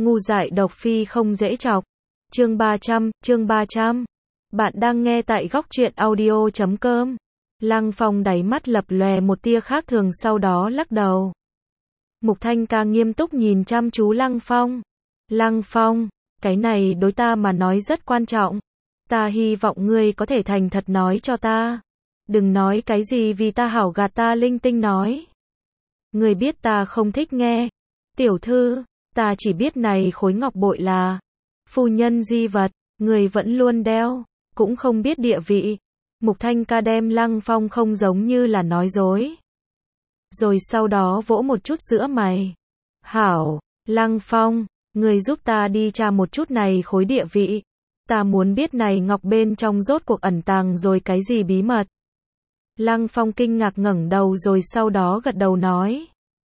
Ngu dại độc phi không dễ chọc. Chương 300. Bạn đang nghe tại góc truyện audio.com. Lăng Phong đáy mắt lập lòe một tia khác thường sau đó lắc đầu. Mục Thanh Ca nghiêm túc nhìn chăm chú Lăng Phong. Lăng Phong, cái này đối ta mà nói rất quan trọng. Ta hy vọng ngươi có thể thành thật nói cho ta. Đừng nói cái gì vì ta hảo gạt ta linh tinh nói. Ngươi biết ta không thích nghe. Tiểu thư, ta chỉ biết này khối ngọc bội là phu nhân di vật, người vẫn luôn đeo, cũng không biết địa vị. Mục Thanh Ca đem Lăng Phong không giống như là nói dối. Rồi sau đó vỗ một chút giữa mày. Hảo, Lăng Phong, người giúp ta đi tra một chút này khối địa vị. Ta muốn biết này ngọc bên trong rốt cuộc ẩn tàng rồi cái gì bí mật. Lăng Phong kinh ngạc ngẩng đầu rồi sau đó gật đầu nói.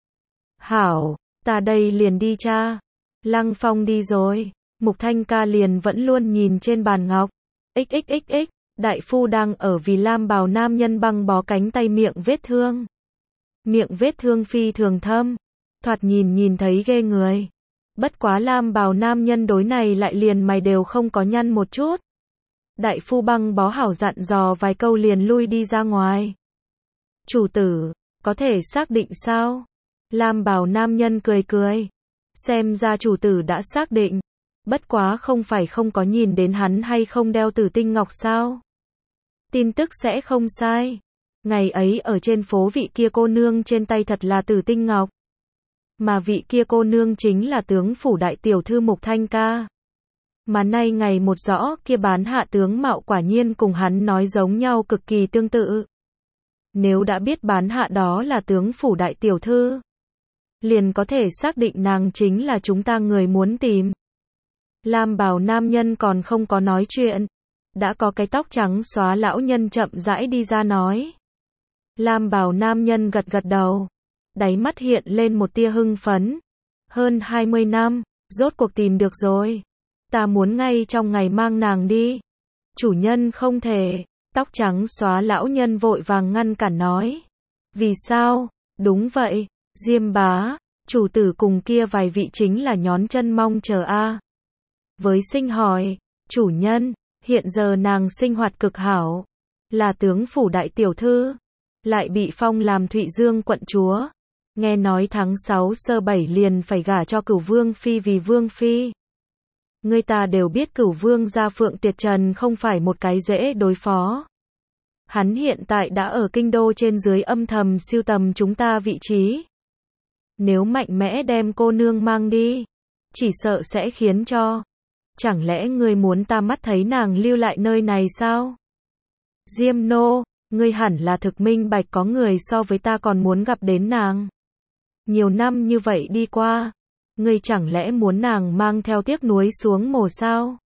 Hảo, ta đây liền đi tra. Lăng Phong đi rồi, Mục Thanh Ca liền vẫn luôn nhìn trên bàn ngọc. XXXX, đại phu đang ở vì lam bào nam nhân băng bó cánh tay miệng vết thương. Miệng vết thương phi thường thâm, thoạt nhìn thấy ghê người. Bất quá lam bào nam nhân đối này lại liền mày đều không có nhăn một chút. Đại phu băng bó hảo dặn dò vài câu liền lui đi ra ngoài. Chủ tử, có thể xác định sao? Lam bào nam nhân cười. Xem ra chủ tử đã xác định. Bất quá không phải không có nhìn đến hắn hay không đeo tử tinh ngọc sao? Tin tức sẽ không sai. Ngày ấy ở trên phố vị kia cô nương trên tay thật là tử tinh ngọc. Mà vị kia cô nương chính là tướng phủ đại tiểu thư Mục Thanh Ca. Mà nay ngày một rõ kia bán hạ tướng mạo quả nhiên cùng hắn nói giống nhau cực kỳ tương tự. Nếu đã biết bán hạ đó là tướng phủ đại tiểu thư, liền có thể xác định nàng chính là chúng ta người muốn tìm. Lam bào nam nhân còn không có nói chuyện. Đã có cái tóc trắng xóa lão nhân chậm rãi đi ra nói. Lam bào nam nhân gật đầu. Đáy mắt hiện lên một tia hưng phấn. Hơn 20 năm, rốt cuộc tìm được rồi. Ta muốn ngay trong ngày mang nàng đi. Chủ nhân không thể. Tóc trắng xóa lão nhân vội vàng ngăn cản nói. Vì sao? Đúng vậy, Diêm bá, chủ tử cùng kia vài vị chính là nhón chân mong chờ a. Với sinh hỏi, chủ nhân, hiện giờ nàng sinh hoạt cực hảo, là tướng phủ đại tiểu thư, lại bị phong làm Thụy Dương quận chúa. Nghe nói tháng 6 sơ 7 liền phải gả cho Cửu Vương phi vì Vương phi. Người ta đều biết Cửu Vương gia Phượng Tiệt Trần không phải một cái dễ đối phó. Hắn hiện tại đã ở kinh đô trên dưới âm thầm sưu tầm chúng ta vị trí. Nếu mạnh mẽ đem cô nương mang đi, chỉ sợ sẽ khiến cho. Chẳng lẽ ngươi muốn ta mắt thấy nàng lưu lại nơi này sao? Diêm nô, ngươi hẳn là thực minh bạch có người so với ta còn muốn gặp đến nàng. Nhiều năm như vậy đi qua, ngươi chẳng lẽ muốn nàng mang theo tiếc nuối xuống mồ sao?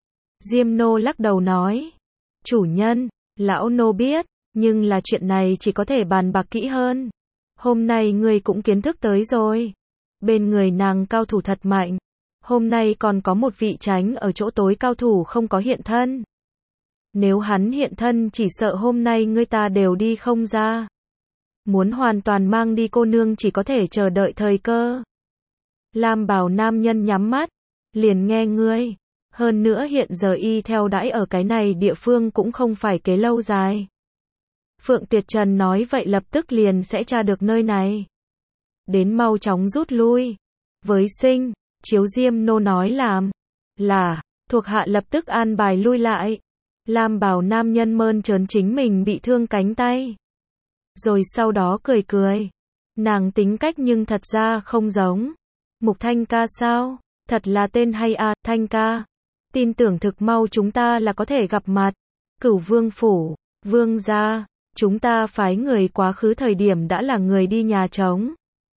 Diêm nô lắc đầu nói. Chủ nhân, lão nô biết, nhưng là chuyện này chỉ có thể bàn bạc kỹ hơn. Hôm nay ngươi cũng kiến thức tới rồi. Bên người nàng cao thủ thật mạnh. Hôm nay còn có một vị tránh ở chỗ tối cao thủ không có hiện thân. Nếu hắn hiện thân chỉ sợ hôm nay ngươi ta đều đi không ra. Muốn hoàn toàn mang đi cô nương chỉ có thể chờ đợi thời cơ. Lam bào nam nhân nhắm mắt, liền nghe ngươi. Hơn nữa hiện giờ y theo đãi ở cái này địa phương cũng không phải kế lâu dài. Phượng Tiệt Trần nói vậy lập tức liền sẽ tra được nơi này. Đến mau chóng rút lui. Với sinh, chiếu Diêm nô nói làm. Là, thuộc hạ lập tức an bài lui lại. Lam bào nam nhân mơn trớn chính mình bị thương cánh tay. Rồi sau đó cười. Nàng tính cách nhưng thật ra không giống. Mục Thanh Ca sao? Thật là tên hay à, Thanh Ca. Tin tưởng thực mau chúng ta là có thể gặp mặt. Cửu Vương phủ, Vương gia, chúng ta phái người quá khứ thời điểm đã là người đi nhà trống.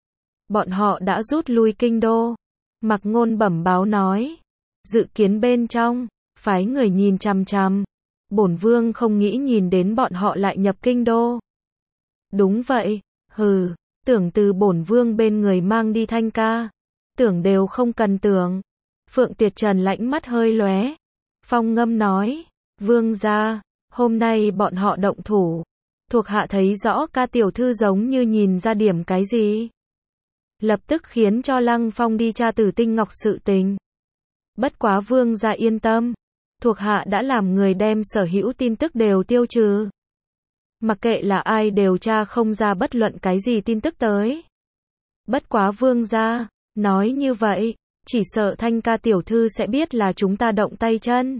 Bọn họ đã rút lui kinh đô. Mặc Ngôn bẩm báo nói. Dự kiến bên trong, phái người nhìn chằm. Bổn vương không nghĩ nhìn đến bọn họ lại nhập kinh đô. Đúng vậy, tưởng từ bổn vương bên người mang đi Thanh Ca. Tưởng đều không cần tưởng. Phượng Tiệt Trần lãnh mắt hơi lóe. Phong Ngâm nói, vương gia, hôm nay bọn họ động thủ. Thuộc hạ thấy rõ ca tiểu thư giống như nhìn ra điểm cái gì. lập tức khiến cho Lăng Phong đi tra Tử Tinh Ngọc sự tình. Bất quá vương gia yên tâm, thuộc hạ đã làm người đem sở hữu tin tức đều tiêu trừ. Mặc kệ là ai đều tra không ra bất luận cái gì tin tức tới. Bất quá vương gia, nói như vậy, chỉ sợ Thanh ca tiểu thư sẽ biết là chúng ta động tay chân.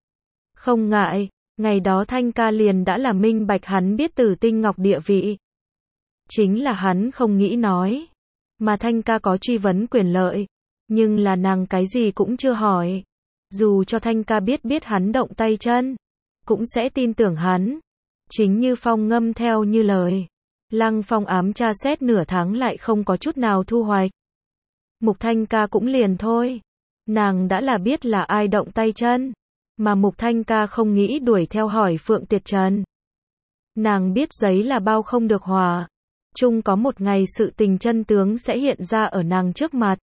Không ngại, ngày đó Thanh ca liền đã là minh bạch hắn biết Tử Tinh Ngọc địa vị. Chính là hắn không nghĩ nói. Mà Thanh ca có truy vấn quyền lợi. Nhưng là nàng cái gì cũng chưa hỏi. Dù cho Thanh ca biết hắn động tay chân, cũng sẽ tin tưởng hắn. Chính như Phong ngâm theo như lời. Lăng Phong ám tra xét nửa tháng lại không có chút nào thu hoạch. Mục Thanh ca cũng liền thôi. Nàng đã là biết là ai động tay chân. Mà Mục Thanh ca không nghĩ đuổi theo hỏi Phượng Tiệt Trần. Nàng biết giấy là bao không được hòa. Chung có một ngày sự tình chân tướng sẽ hiện ra ở nàng trước mặt.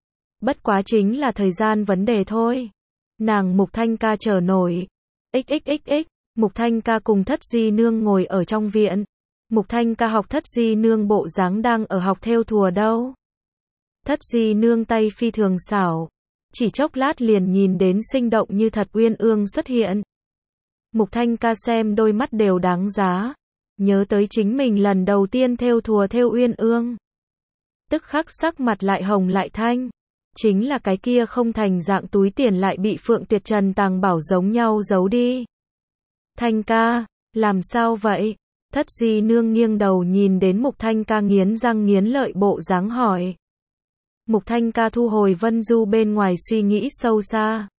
Bất quá chính là thời gian vấn đề thôi. Nàng Mục Thanh ca chờ nổi. XXXX, Mục Thanh ca cùng Thất Di Nương ngồi ở trong viện. Mục Thanh ca học Thất Di Nương bộ dáng đang ở học thêu thùa đâu. Thất Di Nương tay phi thường xảo. Chỉ chốc lát liền nhìn đến sinh động như thật Uyên Ương xuất hiện. Mục Thanh ca xem đôi mắt đều đáng giá. Nhớ tới chính mình lần đầu tiên thêu thùa thêu Uyên Ương. Tức khắc sắc mặt lại hồng lại thanh. Chính là cái kia không thành dạng túi tiền lại bị Phượng Tuyệt Trần tàng bảo giống nhau giấu đi. Thanh ca, làm sao vậy? Thất Di Nương nghiêng đầu nhìn đến Mục Thanh ca nghiến răng nghiến lợi bộ dáng hỏi. Mục Thanh ca thu hồi Vân Du bên ngoài suy nghĩ sâu xa.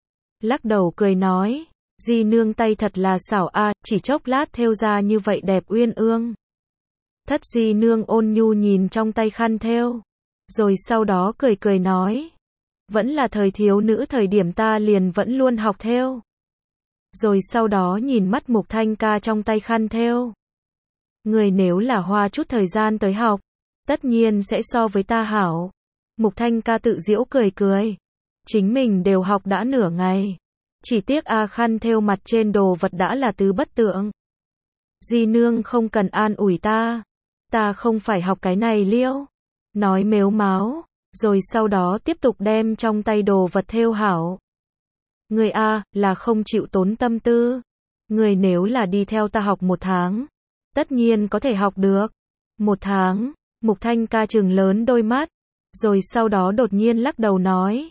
Lắc đầu cười nói, Di Nương tay thật là xảo a, chỉ chốc lát thêu ra như vậy đẹp Uyên Ương. Thất Di Nương ôn nhu nhìn trong tay khăn thêu, rồi sau đó cười cười nói, vẫn là thời thiếu nữ thời điểm ta liền vẫn luôn học thêu. Rồi sau đó nhìn mắt Mục Thanh ca trong tay khăn thêu. Người nếu là hoa chút thời gian tới học, tất nhiên sẽ so với ta hảo. Mục Thanh ca tự giễu cười cười. Chính mình đều học đã nửa ngày. Chỉ tiếc khăn thêu mặt trên đồ vật đã là tứ bất tượng. Di Nương không cần an ủi ta. Ta không phải học cái này liễu. Nói mếu máo. Rồi sau đó tiếp tục đem trong tay đồ vật thêu hảo. Người là không chịu tốn tâm tư. Người nếu là đi theo ta học 1 tháng. Tất nhiên có thể học được. 1 tháng. Mục Thanh ca trừng lớn đôi mắt. Rồi sau đó đột nhiên lắc đầu nói.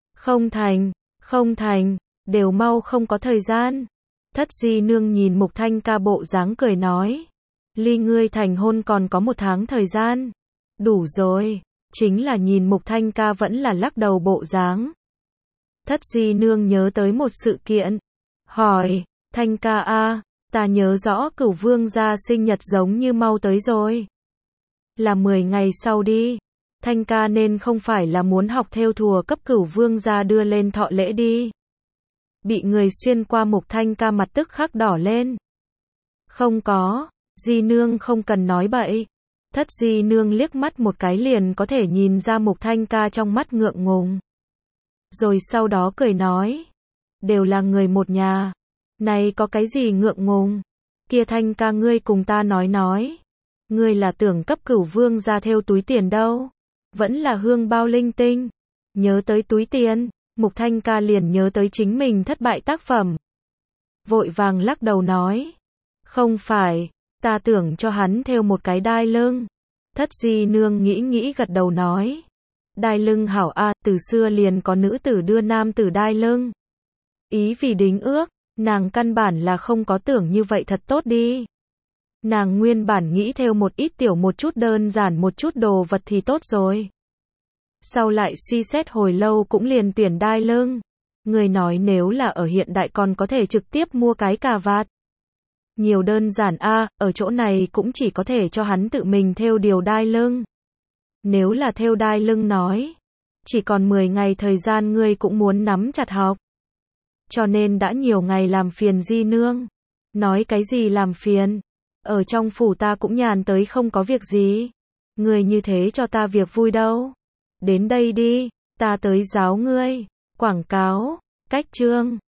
Không thành, đều mau không có thời gian. Thất Di Nương nhìn Mục Thanh ca bộ dáng cười nói. Ly ngươi thành hôn còn có 1 tháng thời gian. Đủ rồi, chính là nhìn Mục Thanh ca vẫn là lắc đầu bộ dáng. Thất Di Nương nhớ tới một sự kiện. Hỏi, Thanh ca ta nhớ rõ Cửu Vương gia sinh nhật giống như mau tới rồi. Là 10 ngày sau đi. Thanh ca nên không phải là muốn học thêu thùa cấp Cửu Vương gia đưa lên thọ lễ đi. Bị người xuyên qua Mục Thanh ca mặt tức khắc đỏ lên. Không có, Di Nương không cần nói bậy. Thất Di Nương liếc mắt một cái liền có thể nhìn ra Mục Thanh ca trong mắt ngượng ngùng. Rồi sau đó cười nói. Đều là người một nhà. Này có cái gì ngượng ngùng. Kia Thanh ca ngươi cùng ta nói. Ngươi là tưởng cấp Cửu Vương gia thêu túi tiền đâu. Vẫn là hương bao linh tinh. Nhớ tới túi tiền, Mục Thanh ca liền nhớ tới chính mình thất bại tác phẩm. Vội vàng lắc đầu nói. Không phải, ta tưởng cho hắn thêu một cái đai lưng. Thất Di Nương nghĩ gật đầu nói. Đai lưng hảo từ xưa liền có nữ tử đưa nam tử đai lưng. Ý vì đính ước, nàng căn bản là không có tưởng như vậy thật tốt đi. Nàng nguyên bản nghĩ thêu một ít tiểu một chút đơn giản một chút đồ vật thì tốt rồi. Sau lại suy xét hồi lâu cũng liền tuyển đai lưng. Người nói nếu là ở hiện đại còn có thể trực tiếp mua cái cà vạt. Nhiều đơn giản ở chỗ này cũng chỉ có thể cho hắn tự mình thêu điều đai lưng. Nếu là thêu đai lưng nói, chỉ còn 10 ngày thời gian ngươi cũng muốn nắm chặt học. Cho nên đã nhiều ngày làm phiền Di Nương. Nói cái gì làm phiền? Ở trong phủ ta cũng nhàn tới không có việc gì. Người như thế cho ta việc vui đâu. Đến đây đi, ta tới giáo ngươi. Quảng cáo, cách chương.